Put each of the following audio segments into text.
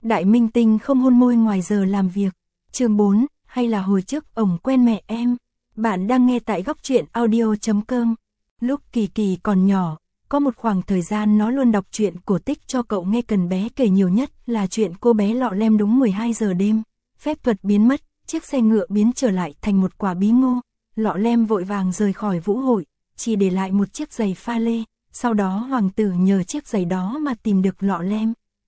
Đại minh tinh không hôn môi ngoài giờ làm việc. Chương 4, hay là hồi trước ổng quen mẹ em. Bạn đang nghe tại góc truyện audio.com. Lúc Kỳ Kỳ còn nhỏ, có một khoảng thời gian nó luôn đọc truyện cổ tích cho cậu nghe. Cần bé kể nhiều nhất là chuyện cô bé lọ lem đúng 12 giờ đêm, phép thuật biến mất, chiếc xe ngựa biến trở lại thành một quả bí ngô. Lọ lem vội vàng rời khỏi vũ hội, chỉ để lại một chiếc giày pha lê. Sau đó hoàng tử nhờ chiếc giày đó mà tìm được lọ lem.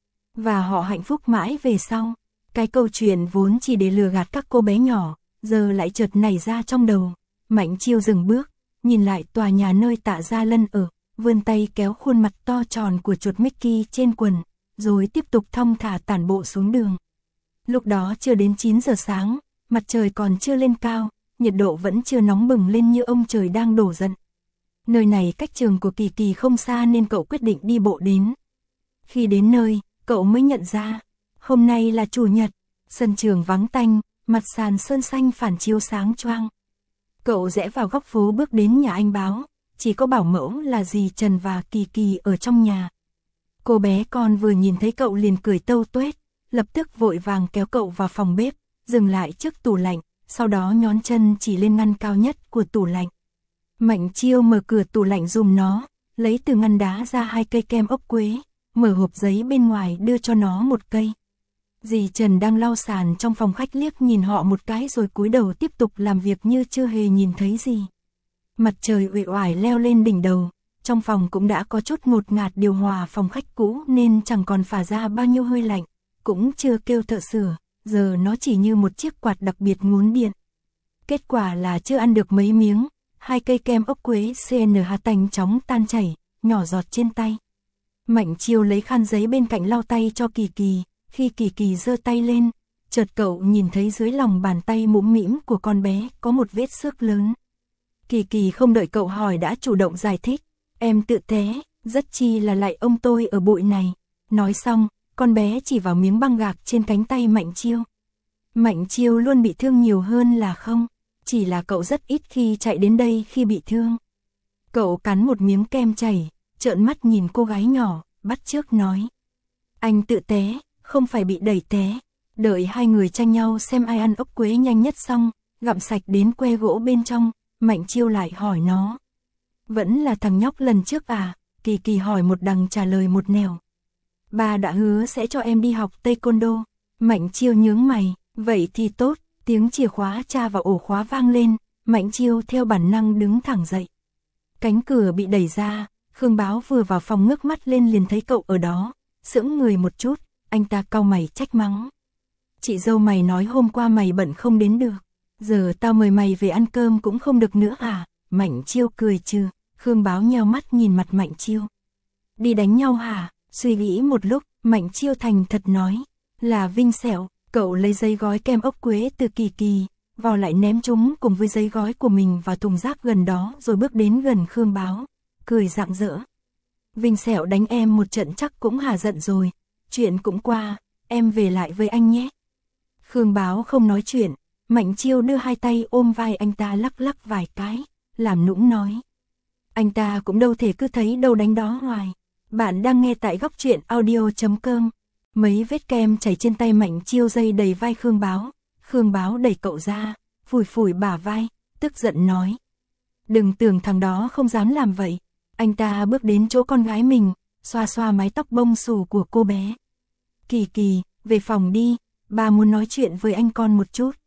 Và họ hạnh phúc mãi về sau. Cái câu chuyện vốn chỉ để lừa gạt các cô bé nhỏ, giờ lại chợt nảy ra trong đầu. Mạnh Chiêu dừng bước, nhìn lại tòa nhà nơi Tạ Gia Lân ở, vươn tay kéo khuôn mặt to tròn của chuột Mickey trên quần, rồi tiếp tục thong thả tản bộ xuống đường. Lúc đó chưa đến 9 giờ sáng, mặt trời còn chưa lên cao, nhiệt độ vẫn chưa nóng bừng lên như ông trời đang đổ giận. Nơi này cách trường của Kỳ Kỳ không xa nên cậu quyết định đi bộ đến. Khi đến nơi, cậu mới nhận ra, hôm nay là chủ nhật, sân trường vắng tanh, mặt sàn sơn xanh phản chiếu sáng choang. Cậu rẽ vào góc phố bước đến nhà anh Báo, chỉ có bảo mẫu là dì Trần và Kỳ Kỳ ở trong nhà. Cô bé con vừa nhìn thấy cậu liền cười tâu tuét, lập tức vội vàng kéo cậu vào phòng bếp, dừng lại trước tủ lạnh, sau đó nhón chân chỉ lên ngăn cao nhất của tủ lạnh. Mạnh Chiêu mở cửa tủ lạnh giùm nó, lấy từ ngăn đá ra 2 cây kem ốc quế, mở hộp giấy bên ngoài đưa cho nó một cây. Dì Trần đang lau sàn trong phòng khách liếc nhìn họ một cái rồi cúi đầu tiếp tục làm việc như chưa hề nhìn thấy gì. Mặt trời uể oải leo lên đỉnh đầu, trong phòng cũng đã có chút ngột ngạt. Điều hòa phòng khách cũ nên chẳng còn phả ra bao nhiêu hơi lạnh, cũng chưa kêu thợ sửa, giờ nó chỉ như một chiếc quạt đặc biệt ngốn điện. Kết quả là chưa ăn được mấy miếng, 2 cây kem ốc quế CNH tành chóng tan chảy, nhỏ giọt trên tay. Mạnh Chiêu lấy khăn giấy bên cạnh lau tay cho Kỳ Kỳ, khi Kỳ Kỳ giơ tay lên, chợt cậu nhìn thấy dưới lòng bàn tay mũm mĩm của con bé có một vết xước lớn. Kỳ Kỳ không đợi cậu hỏi đã chủ động giải thích, em tự té, rất chi là lại ông tôi ở bụi này. Nói xong, con bé chỉ vào miếng băng gạc trên cánh tay Mạnh Chiêu. Mạnh Chiêu luôn bị thương nhiều hơn là không, chỉ là cậu rất ít khi chạy đến đây khi bị thương. Cậu cắn một miếng kem chảy, trợn mắt nhìn cô gái nhỏ, bắt chước nói. Anh tự té, không phải bị đẩy té. Đợi hai người tranh nhau xem ai ăn ốc quế nhanh nhất xong, gặm sạch đến que gỗ bên trong, Mạnh Chiêu lại hỏi nó. Vẫn là thằng nhóc lần trước à? Kỳ Kỳ hỏi một đằng trả lời một nẻo. Ba đã hứa sẽ cho em đi học taekwondo. Mạnh Chiêu nhướng mày, vậy thì tốt. Tiếng chìa khóa tra vào ổ khóa vang lên, Mạnh Chiêu theo bản năng đứng thẳng dậy. Cánh cửa bị đẩy ra, Khương Báo vừa vào phòng ngước mắt lên liền thấy cậu ở đó, sững người một chút, anh ta cau mày trách mắng. Chị dâu mày nói hôm qua mày bận không đến được, giờ tao mời mày về ăn cơm cũng không được nữa à? Mạnh Chiêu cười trừ, Khương Báo nheo mắt nhìn mặt Mạnh Chiêu. Đi đánh nhau hả? Suy nghĩ một lúc, Mạnh Chiêu thành thật nói, là Vinh Sẹo. Cậu lấy giấy gói kem ốc quế từ Kỳ Kỳ, vò lại ném chúng cùng với giấy gói của mình vào thùng rác gần đó rồi bước đến gần Khương Báo, cười rạng rỡ. Vinh Sẹo đánh em một trận chắc cũng hả giận rồi, chuyện cũng qua, em về lại với anh nhé. Khương Báo không nói chuyện, Mạnh Chiêu đưa 2 tay ôm vai anh ta lắc lắc vài cái, làm nũng nói. Anh ta cũng đâu thể cứ thấy đâu đánh đó hoài. Bạn đang nghe tại góc truyện audio.com. Mấy vết kem chảy trên tay Mạnh Chiêu dây đầy vai Khương Báo. Khương Báo đẩy cậu ra, phủi phủi bả vai, tức giận nói. Đừng tưởng thằng đó không dám làm vậy. Anh ta bước đến chỗ con gái mình, xoa xoa mái tóc bông xù của cô bé. Kỳ Kỳ, về phòng đi, ba muốn nói chuyện với anh con một chút.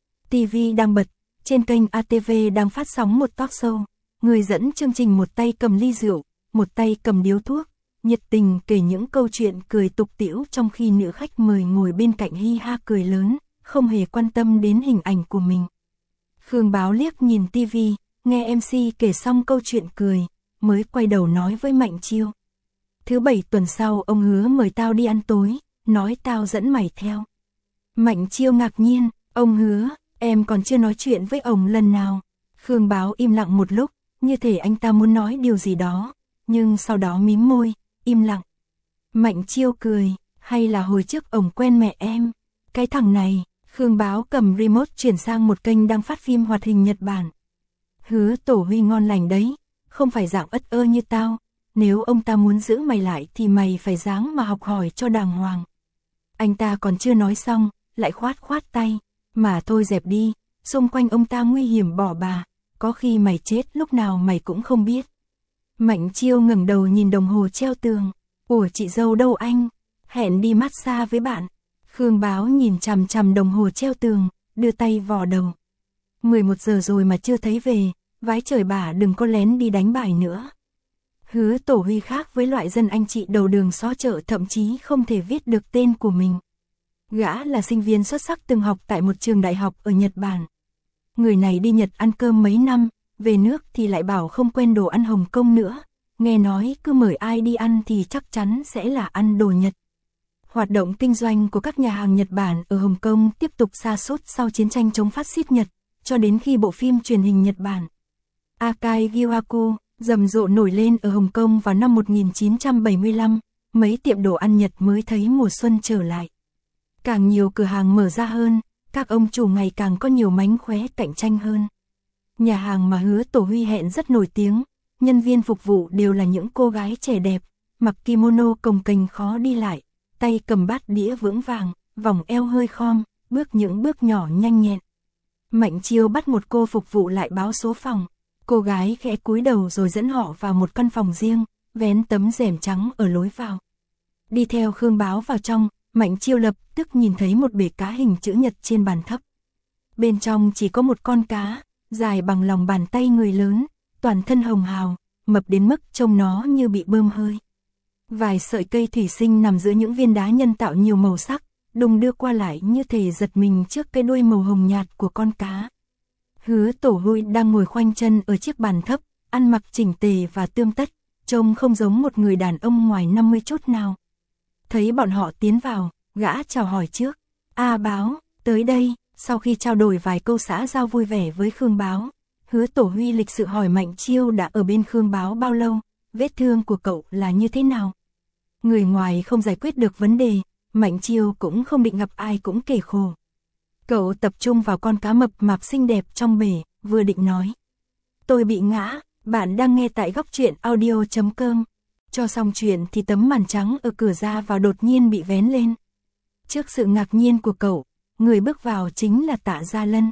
TV đang bật, trên kênh ATV đang phát sóng một talk show. Người dẫn chương trình một tay cầm ly rượu, một tay cầm điếu thuốc, nhiệt tình kể những câu chuyện cười tục tĩu trong khi nữ khách mời ngồi bên cạnh hi ha cười lớn, không hề quan tâm đến hình ảnh của mình. Khương Báo liếc nhìn TV, nghe MC kể xong câu chuyện cười, mới quay đầu nói với Mạnh Chiêu. Thứ 7 tuần sau ông hứa mời tao đi ăn tối, nói tao dẫn mày theo. Mạnh Chiêu ngạc nhiên, ông hứa, em còn chưa nói chuyện với ông lần nào. Khương Báo im lặng một lúc, như thể anh ta muốn nói điều gì đó, nhưng sau đó mím môi, im lặng. Mạnh Chiêu cười, hay là hồi trước ông quen mẹ em? Cái thằng này, Khương Báo cầm remote chuyển sang một kênh đang phát phim hoạt hình Nhật Bản. Hứa Tổ Huy ngon lành đấy, không phải dạng ất ơ như tao, nếu ông ta muốn giữ mày lại thì mày phải ráng mà học hỏi cho đàng hoàng. Anh ta còn chưa nói xong, lại khoát khoát tay, mà thôi dẹp đi, xung quanh ông ta nguy hiểm bỏ bà, có khi mày chết lúc nào mày cũng không biết. Mạnh Chiêu ngẩng đầu nhìn đồng hồ treo tường, ủa chị dâu đâu anh, hẹn đi massage với bạn. Khương Báo nhìn chằm chằm đồng hồ treo tường, đưa tay vò đầu. 11 giờ rồi mà chưa thấy về, vái trời bà đừng có lén đi đánh bài nữa. Hứa Tổ Huy khác với loại dân anh chị đầu đường xó chợ, thậm chí không thể viết được tên của mình. Gã là sinh viên xuất sắc từng học tại một trường đại học ở Nhật Bản. Người này đi Nhật ăn cơm mấy năm, về nước thì lại bảo không quen đồ ăn Hồng Kông nữa. Nghe nói cứ mời ai đi ăn thì chắc chắn sẽ là ăn đồ Nhật. Hoạt động kinh doanh của các nhà hàng Nhật Bản ở Hồng Kông tiếp tục sa sút sau chiến tranh chống phát xít Nhật, cho đến khi bộ phim truyền hình Nhật Bản Akai Gyuaku rầm rộ nổi lên ở Hồng Kông vào năm 1975, mấy tiệm đồ ăn Nhật mới thấy mùa xuân trở lại. Càng nhiều cửa hàng mở ra hơn, các ông chủ ngày càng có nhiều mánh khóe cạnh tranh hơn. Nhà hàng mà Hứa Tổ Huy hẹn rất nổi tiếng, nhân viên phục vụ đều là những cô gái trẻ đẹp, mặc kimono cồng kềnh khó đi lại, tay cầm bát đĩa vững vàng, vòng eo hơi khom, bước những bước nhỏ nhanh nhẹn. Mạnh Chiêu bắt một cô phục vụ lại báo số phòng. Cô gái khẽ cúi đầu rồi dẫn họ vào một căn phòng riêng, vén tấm rèm trắng ở lối vào. Đi theo Khương Báo vào trong, Mạnh Chiêu lập tức nhìn thấy một bể cá hình chữ nhật trên bàn thấp. Bên trong chỉ có một con cá, dài bằng lòng bàn tay người lớn, toàn thân hồng hào, mập đến mức trông nó như bị bơm hơi. Vài sợi cây thủy sinh nằm giữa những viên đá nhân tạo nhiều màu sắc, đung đưa qua lại như thể giật mình trước cái đuôi màu hồng nhạt của con cá. Hứa Tổ Huy đang ngồi khoanh chân ở chiếc bàn thấp, ăn mặc chỉnh tề và tươm tất, trông không giống một người đàn ông ngoài 50 chút nào. Thấy bọn họ tiến vào, gã chào hỏi trước. Báo, tới đây. Sau khi trao đổi vài câu xã giao vui vẻ với Khương Báo, Hứa Tổ Huy lịch sự hỏi Mạnh Chiêu đã ở bên Khương Báo bao lâu, vết thương của cậu là như thế nào. Người ngoài không giải quyết được vấn đề, Mạnh Chiêu cũng không định gặp ai cũng kể khổ. Cậu tập trung vào con cá mập mạp xinh đẹp trong bể, vừa định nói. Tôi bị ngã, bạn đang nghe tại góc truyện audio.com. Cho xong chuyện thì tấm màn trắng ở cửa ra vào đột nhiên bị vén lên. Trước sự ngạc nhiên của cậu, người bước vào chính là Tạ Gia Lân.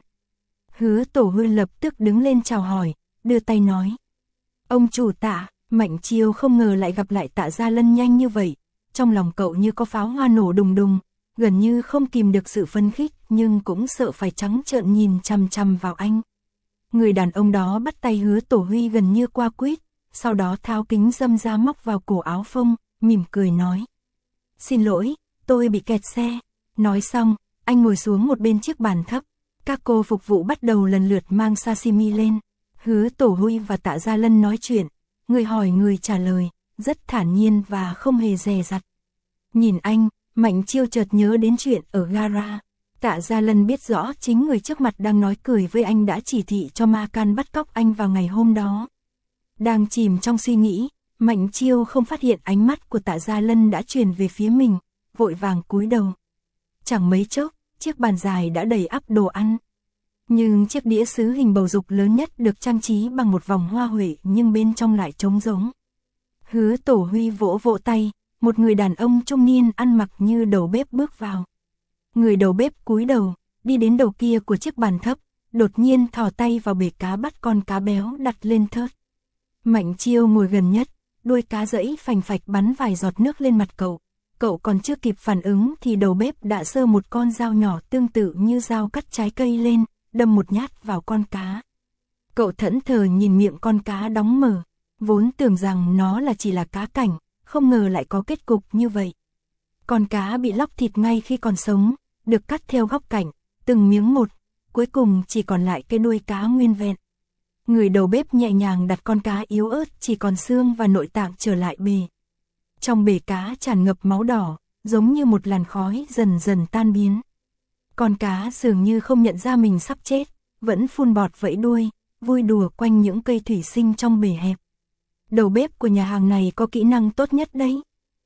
Hứa Tổ Huy lập tức đứng lên chào hỏi, đưa tay nói. Ông chủ Tạ. Mạnh Chiêu không ngờ lại gặp lại Tạ Gia Lân nhanh như vậy. Trong lòng cậu như có pháo hoa nổ đùng đùng, gần như không kìm được sự phấn khích, nhưng cũng sợ phải trắng trợn nhìn chằm chằm vào anh. Người đàn ông đó bắt tay Hứa Tổ Huy gần như qua quýt, sau đó tháo kính râm ra móc vào cổ áo phông, mỉm cười nói. Xin lỗi, tôi bị kẹt xe. Nói xong, anh ngồi xuống một bên chiếc bàn thấp. Các cô phục vụ bắt đầu lần lượt mang sashimi lên. Hứa Tổ Huy và Tạ Gia Lân nói chuyện, người hỏi người trả lời, rất thản nhiên và không hề dè dặt. Nhìn anh, Mạnh Chiêu chợt nhớ đến chuyện ở gara. Tạ Gia Lân biết rõ chính người trước mặt đang nói cười với anh đã chỉ thị cho Ma Can bắt cóc anh vào ngày hôm đó. Đang chìm trong suy nghĩ, Mạnh Chiêu không phát hiện ánh mắt của Tạ Gia Lân đã chuyển về phía mình, vội vàng cúi đầu. Chẳng mấy chốc, chiếc bàn dài đã đầy ắp đồ ăn. Nhưng chiếc đĩa sứ hình bầu dục lớn nhất được trang trí bằng một vòng hoa huệ nhưng bên trong lại trống rỗng. Hứa Tổ Huy vỗ vỗ tay, một người đàn ông trung niên ăn mặc như đầu bếp bước vào. Người đầu bếp cúi đầu, đi đến đầu kia của chiếc bàn thấp, đột nhiên thò tay vào bể cá bắt con cá béo đặt lên thớt. Mạnh Chiêu ngồi gần nhất, đuôi cá giãy phành phạch bắn vài giọt nước lên mặt cậu. Cậu còn chưa kịp phản ứng thì đầu bếp đã giơ một con dao nhỏ tương tự như dao cắt trái cây lên, đâm một nhát vào con cá. Cậu thẫn thờ nhìn miệng con cá đóng mở, vốn tưởng rằng nó là chỉ là cá cảnh, không ngờ lại có kết cục như vậy. Con cá bị lóc thịt ngay khi còn sống, được cắt theo góc cạnh, từng miếng một, cuối cùng chỉ còn lại cái đuôi cá nguyên vẹn. Người đầu bếp nhẹ nhàng đặt con cá yếu ớt chỉ còn xương và nội tạng trở lại bể. Trong bể cá tràn ngập máu đỏ, giống như một làn khói dần dần tan biến. Con cá dường như không nhận ra mình sắp chết, vẫn phun bọt vẫy đuôi, vui đùa quanh những cây thủy sinh trong bể hẹp. Đầu bếp của nhà hàng này có kỹ năng tốt nhất đấy.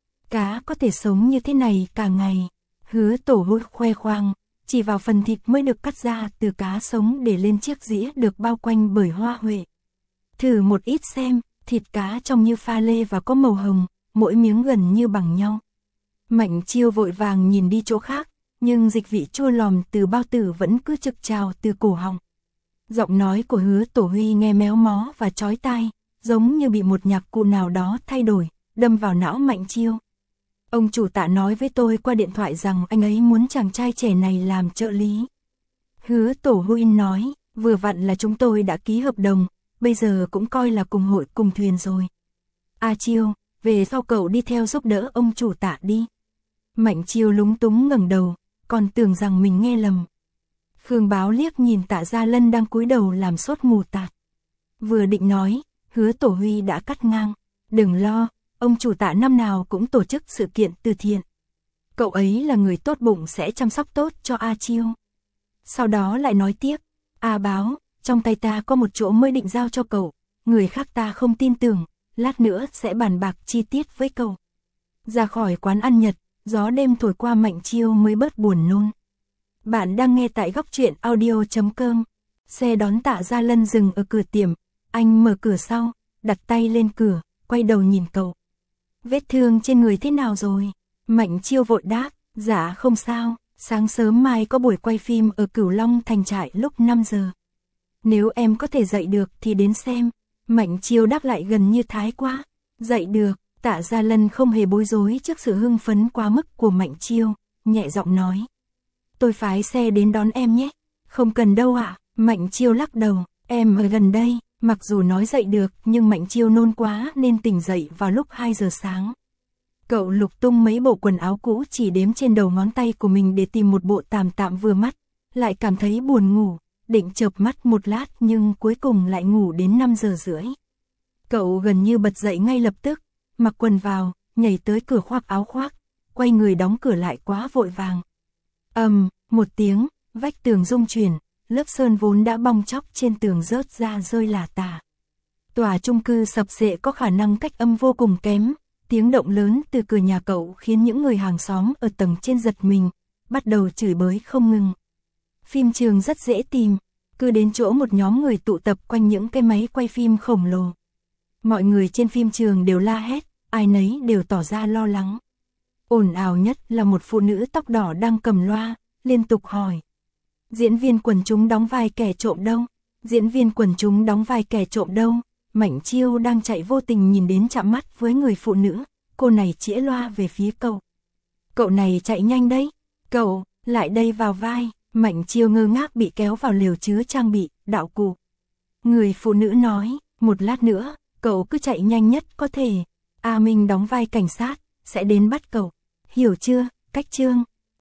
Cá có thể sống như thế này cả ngày. Hứa Tổ Huy khoe khoang, chỉ vào phần thịt mới được cắt ra từ cá sống để lên chiếc dĩa được bao quanh bởi hoa huệ. Thử một ít xem, thịt cá trông như pha lê và có màu hồng, mỗi miếng gần như bằng nhau. Mạnh Chiêu vội vàng nhìn đi chỗ khác, nhưng dịch vị chua lòm từ bao tử vẫn cứ trực trào từ cổ họng. Giọng nói của Hứa Tổ Huy nghe méo mó và chói tai, giống như bị một nhạc cụ nào đó thay đổi, đâm vào não Mạnh Chiêu. Ông chủ Tạ nói với tôi qua điện thoại rằng anh ấy muốn chàng trai trẻ này làm trợ lý. Hứa Tổ Huy nói, vừa vặn là chúng tôi đã ký hợp đồng, bây giờ cũng coi là cùng hội cùng thuyền rồi. Chiêu, về sau cậu đi theo giúp đỡ ông chủ Tạ đi. Mạnh Chiêu lúng túng ngẩng đầu, còn tưởng rằng mình nghe lầm. Khương Báo liếc nhìn Tạ Gia Lân đang cúi đầu làm sốt mù tạt. Vừa định nói, Hứa Tổ Huy đã cắt ngang. Đừng lo, ông chủ Tạ năm nào cũng tổ chức sự kiện từ thiện. Cậu ấy là người tốt bụng sẽ chăm sóc tốt cho Chiêu. Sau đó lại nói tiếp, Báo, trong tay ta có một chỗ mới định giao cho cậu, người khác ta không tin tưởng, lát nữa sẽ bàn bạc chi tiết với cậu. Ra khỏi quán ăn Nhật, gió đêm thổi qua Mạnh Chiêu mới bớt buồn nôn. Bạn đang nghe tại góc truyện audio.com. Xe đón Tạ Gia Lân dừng ở cửa tiệm, anh mở cửa sau, đặt tay lên cửa, quay đầu nhìn cậu. Vết thương trên người thế nào rồi? Mạnh Chiêu vội đáp, dạ không sao, sáng sớm mai có buổi quay phim ở Cửu Long Thành Trại lúc 5 giờ. Nếu em có thể dậy được thì đến xem. Mạnh Chiêu đáp lại gần như thái quá. Dậy được. Tạ Gia Lân không hề bối rối trước sự hưng phấn quá mức của Mạnh Chiêu, nhẹ giọng nói. Tôi phái xe đến đón em nhé. Không cần đâu ạ. Mạnh Chiêu lắc đầu, em ở gần đây. Mặc dù nói dậy được nhưng Mạnh Chiêu nôn quá nên tỉnh dậy vào lúc 2 giờ sáng. Cậu lục tung mấy bộ quần áo cũ chỉ đếm trên đầu ngón tay của mình để tìm một bộ tạm tạm vừa mắt, lại cảm thấy buồn ngủ, định chợp mắt một lát nhưng cuối cùng lại ngủ đến 5 giờ rưỡi. Cậu gần như bật dậy ngay lập tức, mặc quần vào, nhảy tới cửa khoác áo khoác, quay người đóng cửa lại quá vội vàng. Một tiếng, vách tường rung chuyển, lớp sơn vốn đã bong chóc trên tường rớt ra rơi lả tả. Tòa chung cư sập xệ có khả năng cách âm vô cùng kém, tiếng động lớn từ cửa nhà cậu khiến những người hàng xóm ở tầng trên giật mình, bắt đầu chửi bới không ngừng. Phim trường rất dễ tìm, cứ đến chỗ một nhóm người tụ tập quanh những cái máy quay phim khổng lồ. Mọi người trên phim trường đều la hét, ai nấy đều tỏ ra lo lắng. Ồn ào nhất là một phụ nữ tóc đỏ đang cầm loa, liên tục hỏi. Diễn viên quần chúng đóng vai kẻ trộm đâu? Diễn viên quần chúng đóng vai kẻ trộm đâu? Mạnh Chiêu đang chạy vô tình nhìn đến chạm mắt với người phụ nữ, cô này chĩa loa về phía cậu. Cậu này chạy nhanh đấy, cậu, lại đây vào vai. Mạnh Chiêu ngơ ngác bị kéo vào lều chứa trang bị, đạo cụ. Người phụ nữ nói, một lát nữa, cậu cứ chạy nhanh nhất có thể. Minh đóng vai cảnh sát, sẽ đến bắt cậu. Hiểu chưa, cách chương.